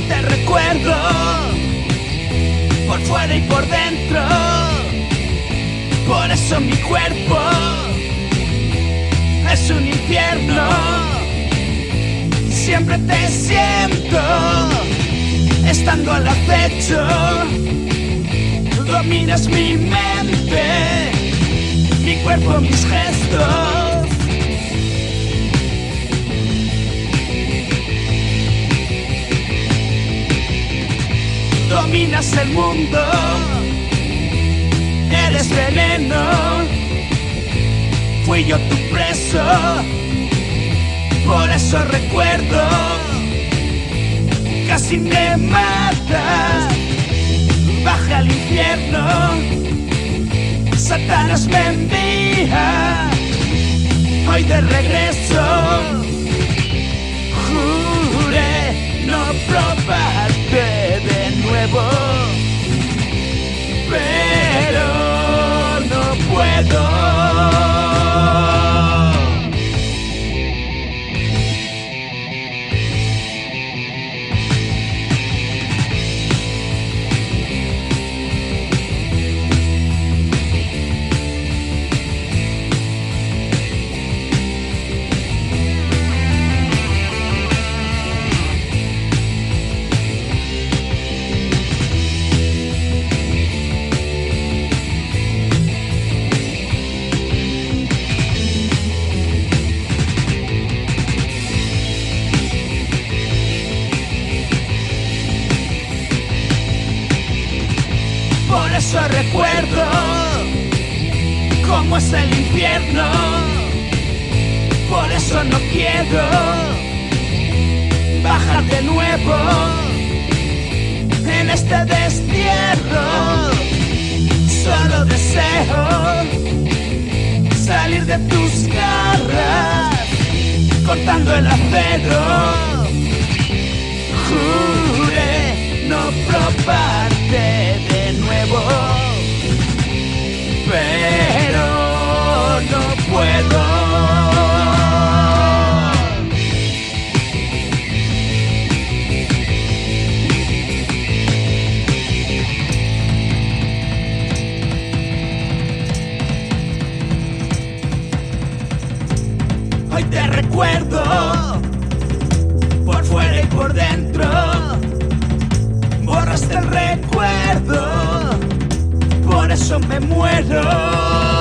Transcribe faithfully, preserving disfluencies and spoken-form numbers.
te recuerdo, por fuera y por dentro. Por eso mi cuerpo es un infierno. Siempre te siento estando al acecho. Dominas mi mente, mi cuerpo, mis gestos. Dominas el mundo, eres veneno. Fui yo tu preso, por eso recuerdo. Casi me matas, baja al infierno. Satanás me envía hoy de regreso. Juré no probarte de nuevo, pero no puedo. Por eso recuerdo cómo es el infierno. Por eso no quiero bajar de nuevo en este destierro. Solo deseo salir de tus garras, cortando el acero. Juré no probarte de nuevo, pero no puedo. Hoy te recuerdo, por fuera y por dentro. Borraste el recuerdo, por eso me muero.